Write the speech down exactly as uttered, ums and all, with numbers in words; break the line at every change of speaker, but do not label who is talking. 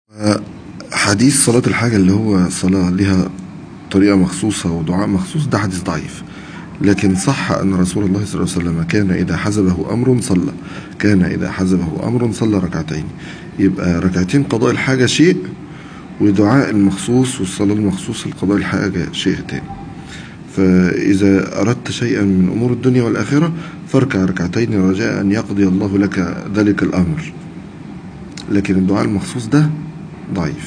حديث صلاة الحاجة اللي هو صلاة لها طريقة مخصوصة ودعاء مخصوص، ده حديث ضعيف. لكن صح أن رسول الله صلى الله عليه وسلم كان إذا حزبه أمر صلى كان إذا حزبه أمر صلى ركعتين. يبقى ركعتين قضاء الحاجة شيء، ودعاء المخصوص والصلاة المخصوص لقضاء الحاجة شيء تاني. فإذا أردت شيئا من أمور الدنيا والآخرة فاركع ركعتين رجاء أن يقضي الله لك ذلك الأمر. لكن الدعاء المخصوص ده ضعيف.